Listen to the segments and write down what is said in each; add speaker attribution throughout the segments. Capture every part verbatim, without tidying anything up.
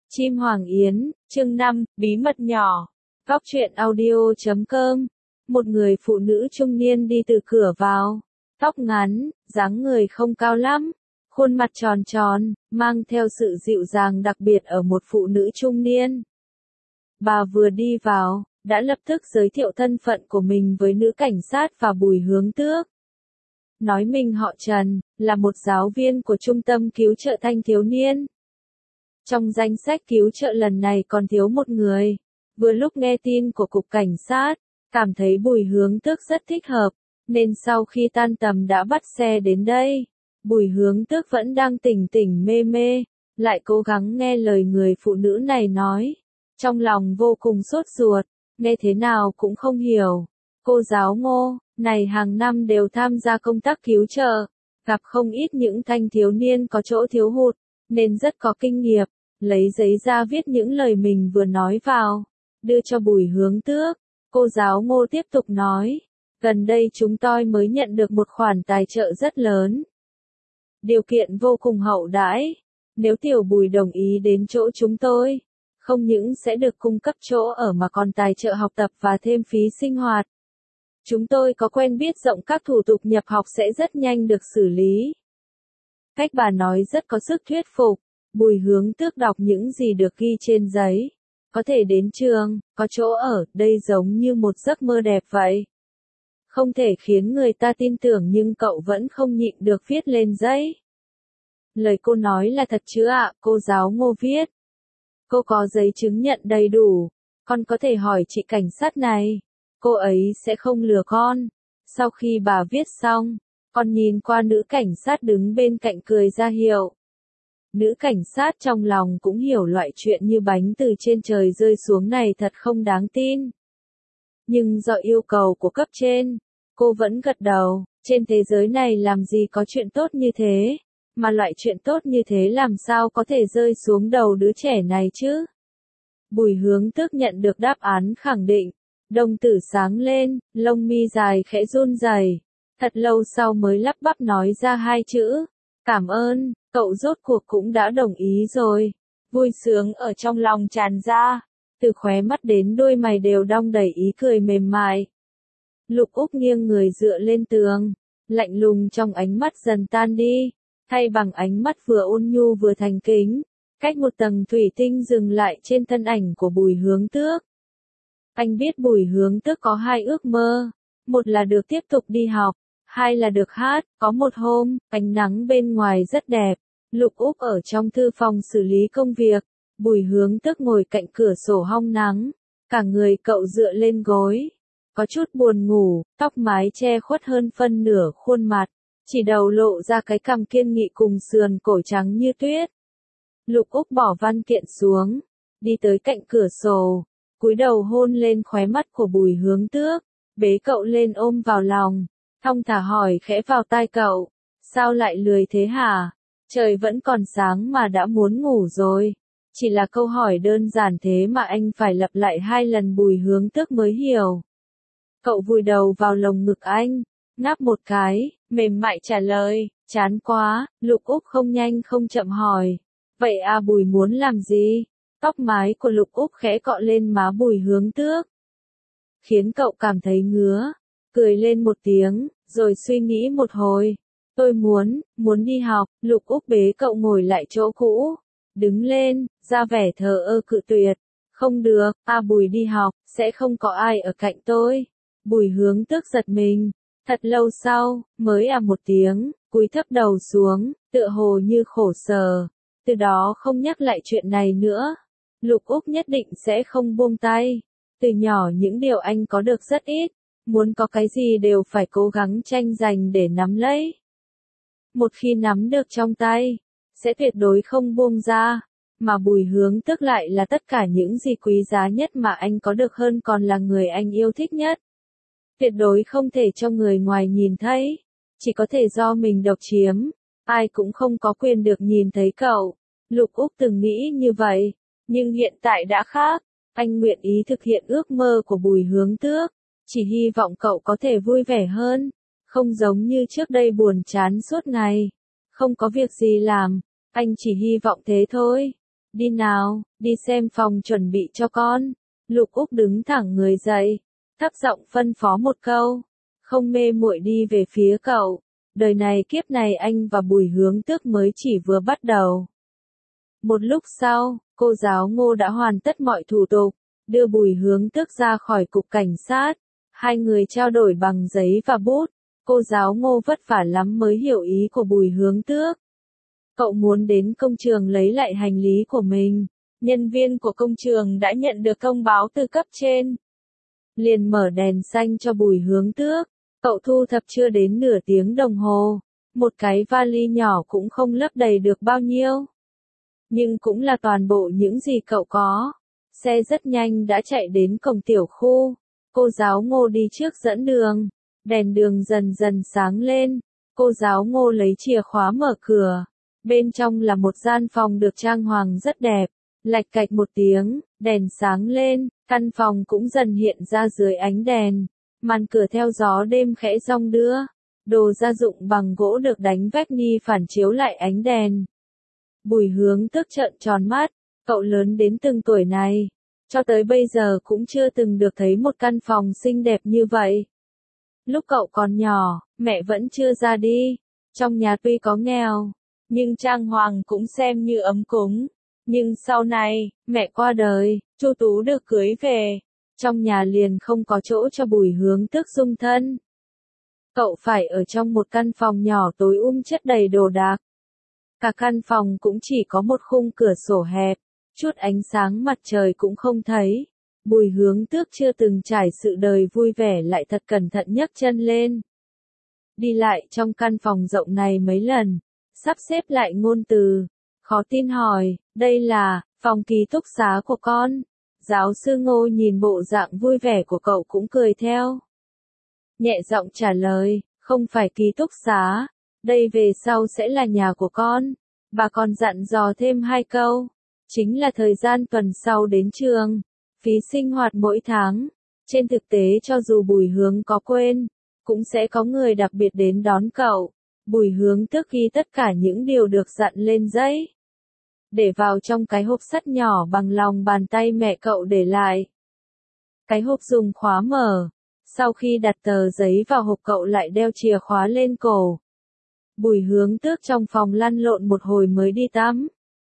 Speaker 1: Chim Hoàng Yến, chương năm, bí mật nhỏ. Góc truyện audio chấm com. Một người phụ nữ trung niên đi từ cửa vào. Tóc ngắn, dáng người không cao lắm. Khuôn mặt tròn tròn, mang theo sự dịu dàng đặc biệt ở một phụ nữ trung niên. Bà vừa đi vào, đã lập tức giới thiệu thân phận của mình với nữ cảnh sát và Bùi Hướng Tước. Nói mình họ Trần, là một giáo viên của trung tâm cứu trợ thanh thiếu niên. Trong danh sách cứu trợ lần này còn thiếu một người. Vừa lúc nghe tin của cục cảnh sát, cảm thấy Bùi Hướng Tước rất thích hợp, nên sau khi tan tầm đã bắt xe đến đây. Bùi Hướng Tước vẫn đang tỉnh tỉnh mê mê, lại cố gắng nghe lời người phụ nữ này nói. Trong lòng vô cùng sốt ruột, nghe thế nào cũng không hiểu. Cô giáo Ngô, này hàng năm đều tham gia công tác cứu trợ, gặp không ít những thanh thiếu niên có chỗ thiếu hụt, nên rất có kinh nghiệm. Lấy giấy ra viết những lời mình vừa nói vào, đưa cho Bùi Hướng Tước. Cô giáo Ngô tiếp tục nói, gần đây chúng tôi mới nhận được một khoản tài trợ rất lớn. Điều kiện vô cùng hậu đãi, nếu tiểu Bùi đồng ý đến chỗ chúng tôi, không những sẽ được cung cấp chỗ ở mà còn tài trợ học tập và thêm phí sinh hoạt. Chúng tôi có quen biết rộng, các thủ tục nhập học sẽ rất nhanh được xử lý. Cách bà nói rất có sức thuyết phục. Bùi Hướng Tước đọc những gì được ghi trên giấy. Có thể đến trường, có chỗ ở, đây giống như một giấc mơ đẹp vậy. Không thể khiến người ta tin tưởng nhưng cậu vẫn không nhịn được viết lên giấy. Lời cô nói là thật chứ ạ, cô giáo Ngô viết. Cô có giấy chứng nhận đầy đủ, con có thể hỏi chị cảnh sát này. Cô ấy sẽ không lừa con. Sau khi bà viết xong, con nhìn qua nữ cảnh sát đứng bên cạnh cười ra hiệu. Nữ cảnh sát trong lòng cũng hiểu loại chuyện như bánh từ trên trời rơi xuống này thật không đáng tin. Nhưng do yêu cầu của cấp trên, cô vẫn gật đầu. Trên thế giới này làm gì có chuyện tốt như thế, mà loại chuyện tốt như thế làm sao có thể rơi xuống đầu đứa trẻ này chứ? Bùi Hướng Tước nhận được đáp án khẳng định, đồng tử sáng lên, lông mi dài khẽ run rẩy. Thật lâu sau mới lắp bắp nói ra hai chữ, cảm ơn. Cậu rốt cuộc cũng đã đồng ý rồi. Vui sướng ở trong lòng tràn ra. Từ khóe mắt đến đôi mày đều đong đầy ý cười mềm mại. Lục Úc nghiêng người dựa lên tường. Lạnh lùng trong ánh mắt dần tan đi. Thay bằng ánh mắt vừa ôn nhu vừa thành kính. Cách một tầng thủy tinh dừng lại trên thân ảnh của Bùi Hướng Tước. Anh biết Bùi Hướng Tước có hai ước mơ. Một là được tiếp tục đi học. Hai là được hát. Có một hôm, ánh nắng bên ngoài rất đẹp. Lục Úc ở trong thư phòng xử lý công việc. Bùi Hướng Tước ngồi cạnh cửa sổ hong nắng. Cả người cậu dựa lên gối. Có chút buồn ngủ, tóc mái che khuất hơn phân nửa khuôn mặt. Chỉ đầu lộ ra cái cằm kiên nghị cùng sườn cổ trắng như tuyết. Lục Úc bỏ văn kiện xuống. Đi tới cạnh cửa sổ. Cúi đầu hôn lên khóe mắt của Bùi Hướng Tước. Bế cậu lên ôm vào lòng. Thong thả hỏi khẽ vào tai cậu. Sao lại lười thế hả? Trời vẫn còn sáng mà đã muốn ngủ rồi. Chỉ là câu hỏi đơn giản thế mà anh phải lặp lại hai lần. Bùi Hướng Tước mới hiểu. Cậu vùi đầu vào lồng ngực anh, ngáp một cái, mềm mại trả lời, chán quá. Lục Úc không nhanh không chậm hỏi. Vậy à, Bùi muốn làm gì? Tóc mái của Lục Úc khẽ cọ lên má Bùi Hướng Tước, khiến cậu cảm thấy ngứa. Cười lên một tiếng, rồi suy nghĩ một hồi. Tôi muốn, muốn đi học. Lục Úc bế cậu ngồi lại chỗ cũ. Đứng lên, ra vẻ thờ ơ cự tuyệt. Không được, à Bùi đi học, sẽ không có ai ở cạnh tôi. Bùi Hướng Tước giật mình. Thật lâu sau, mới à một tiếng, cúi thấp đầu xuống, tựa hồ như khổ sở. Từ đó không nhắc lại chuyện này nữa. Lục Úc nhất định sẽ không buông tay. Từ nhỏ những điều anh có được rất ít. Muốn có cái gì đều phải cố gắng tranh giành để nắm lấy. Một khi nắm được trong tay, sẽ tuyệt đối không buông ra. Mà Bùi Hướng Tước lại là tất cả những gì quý giá nhất mà anh có được, hơn còn là người anh yêu thích nhất. Tuyệt đối không thể cho người ngoài nhìn thấy. Chỉ có thể do mình độc chiếm. Ai cũng không có quyền được nhìn thấy cậu. Lục Úc từng nghĩ như vậy. Nhưng hiện tại đã khác. Anh nguyện ý thực hiện ước mơ của Bùi Hướng Tước. Chỉ hy vọng cậu có thể vui vẻ hơn. Không giống như trước đây buồn chán suốt ngày. Không có việc gì làm. Anh chỉ hy vọng thế thôi. Đi nào, đi xem phòng chuẩn bị cho con. Lục Úc đứng thẳng người dậy, thấp giọng phân phó một câu, không mê muội đi về phía cậu. Đời này kiếp này anh và Bùi Hướng Tước mới chỉ vừa bắt đầu. Một lúc sau, cô giáo Ngô đã hoàn tất mọi thủ tục, đưa Bùi Hướng Tước ra khỏi cục cảnh sát. Hai người trao đổi bằng giấy và bút. Cô giáo Ngô vất vả lắm mới hiểu ý của Bùi Hướng Tước. Cậu muốn đến công trường lấy lại hành lý của mình. Nhân viên của công trường đã nhận được thông báo từ cấp trên. Liền mở đèn xanh cho Bùi Hướng Tước. Cậu thu thập chưa đến nửa tiếng đồng hồ. Một cái vali nhỏ cũng không lấp đầy được bao nhiêu. Nhưng cũng là toàn bộ những gì cậu có. Xe rất nhanh đã chạy đến cổng tiểu khu. Cô giáo Ngô đi trước dẫn đường. Đèn đường dần dần sáng lên. Cô giáo Ngô lấy chìa khóa mở cửa. Bên trong là một gian phòng được trang hoàng rất đẹp. Lạch cạch một tiếng, đèn sáng lên, căn phòng cũng dần hiện ra dưới ánh đèn. Màn cửa theo gió đêm khẽ rong đưa. Đồ gia dụng bằng gỗ được đánh vách ni phản chiếu lại ánh đèn. Bùi Hướng Tước trợn tròn mắt, cậu lớn đến từng tuổi này. Cho tới bây giờ cũng chưa từng được thấy một căn phòng xinh đẹp như vậy. Lúc cậu còn nhỏ, mẹ vẫn chưa ra đi. Trong nhà tuy có nghèo, nhưng trang hoàng cũng xem như ấm cúng. Nhưng sau này, mẹ qua đời, Chu Tú được cưới về. Trong nhà liền không có chỗ cho Bùi Hướng Tước dung thân. Cậu phải ở trong một căn phòng nhỏ tối um chất đầy đồ đạc. Cả căn phòng cũng chỉ có một khung cửa sổ hẹp, chút ánh sáng mặt trời cũng không thấy. Bùi Hướng Tước chưa từng trải sự đời vui vẻ lại thật cẩn thận nhấc chân lên. Đi lại trong căn phòng rộng này mấy lần, sắp xếp lại ngôn từ. Khó tin hỏi, đây là phòng ký túc xá của con. Giáo sư Ngô nhìn bộ dạng vui vẻ của cậu cũng cười theo. Nhẹ giọng trả lời, không phải ký túc xá, đây về sau sẽ là nhà của con. Bà còn dặn dò thêm hai câu, chính là thời gian tuần sau đến trường, phí sinh hoạt mỗi tháng. Trên thực tế cho dù Bùi Hướng có quên, cũng sẽ có người đặc biệt đến đón cậu. Bùi Hướng Tước ghi tất cả những điều được dặn lên giấy, để vào trong cái hộp sắt nhỏ bằng lòng bàn tay mẹ cậu để lại. Cái hộp dùng khóa mở. Sau khi đặt tờ giấy vào hộp cậu lại đeo chìa khóa lên cổ. Bùi Hướng Tước trong phòng lăn lộn một hồi mới đi tắm.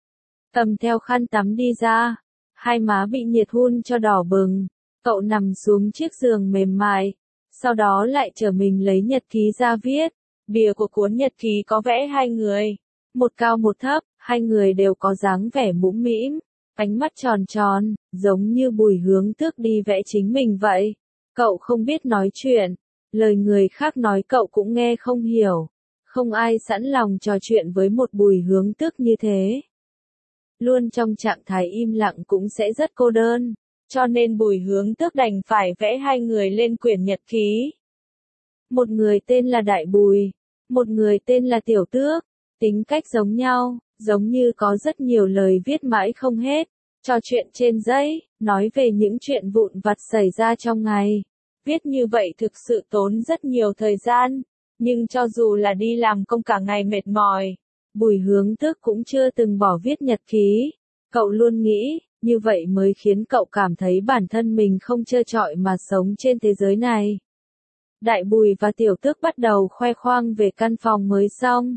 Speaker 1: Cầm theo khăn tắm đi ra. Hai má bị nhiệt hun cho đỏ bừng. Cậu nằm xuống chiếc giường mềm mại. Sau đó lại trở mình lấy nhật ký ra viết. Bìa của cuốn nhật ký có vẽ hai người. Một cao một thấp, hai người đều có dáng vẻ mũm mĩm. Ánh mắt tròn tròn, giống như Bùi Hướng Tước đi vẽ chính mình vậy. Cậu không biết nói chuyện, lời người khác nói cậu cũng nghe không hiểu. Không ai sẵn lòng trò chuyện với một Bùi Hướng Tước như thế. Luôn trong trạng thái im lặng cũng sẽ rất cô đơn, cho nên Bùi Hướng Tước đành phải vẽ hai người lên quyển nhật ký. Một người tên là Đại Bùi, một người tên là Tiểu Tước, tính cách giống nhau, giống như có rất nhiều lời viết mãi không hết. Trò chuyện trên giấy, nói về những chuyện vụn vặt xảy ra trong ngày. Viết như vậy thực sự tốn rất nhiều thời gian, nhưng cho dù là đi làm công cả ngày mệt mỏi, Bùi Hướng Tước cũng chưa từng bỏ viết nhật ký. Cậu luôn nghĩ, như vậy mới khiến cậu cảm thấy bản thân mình không trơ trọi mà sống trên thế giới này. Đại Bùi và Tiểu Tước bắt đầu khoe khoang về căn phòng mới xong.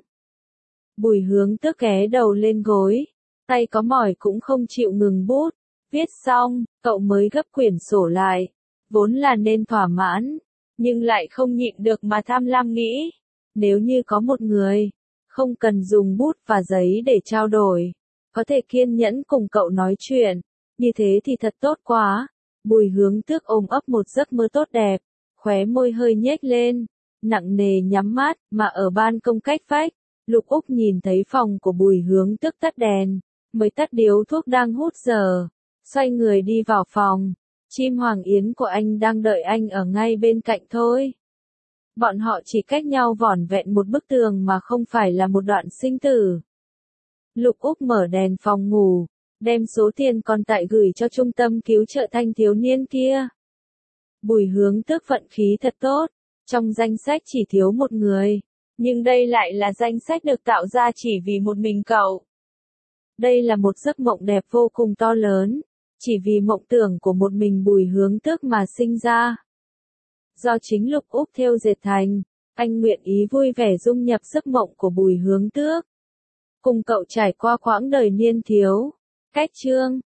Speaker 1: Bùi Hướng Tước ghé đầu lên gối. Tay có mỏi cũng không chịu ngừng bút. Viết xong, cậu mới gấp quyển sổ lại. Vốn là nên thỏa mãn, nhưng lại không nhịn được mà tham lam nghĩ. Nếu như có một người, không cần dùng bút và giấy để trao đổi, có thể kiên nhẫn cùng cậu nói chuyện, như thế thì thật tốt quá. Bùi Hướng Tước ôm ấp một giấc mơ tốt đẹp, khóe môi hơi nhếch lên, nặng nề nhắm mắt, mà ở ban công cách vách, Lục Úc nhìn thấy phòng của Bùi Hướng Tước tắt đèn. Mới tắt điếu thuốc đang hút giờ, xoay người đi vào phòng. Chim hoàng yến của anh đang đợi anh ở ngay bên cạnh thôi. Bọn họ chỉ cách nhau vỏn vẹn một bức tường mà không phải là một đoạn sinh tử. Lục Úc mở đèn phòng ngủ, đem số tiền còn tại gửi cho trung tâm cứu trợ thanh thiếu niên kia. Bùi Hướng Tước vận khí thật tốt, trong danh sách chỉ thiếu một người, nhưng đây lại là danh sách được tạo ra chỉ vì một mình cậu. Đây là một giấc mộng đẹp vô cùng to lớn, chỉ vì mộng tưởng của một mình Bùi Hướng Tước mà sinh ra. Do chính Lục Úc thêu dệt thành, anh nguyện ý vui vẻ dung nhập giấc mộng của Bùi Hướng Tước. Cùng cậu trải qua quãng đời niên thiếu. Cách chương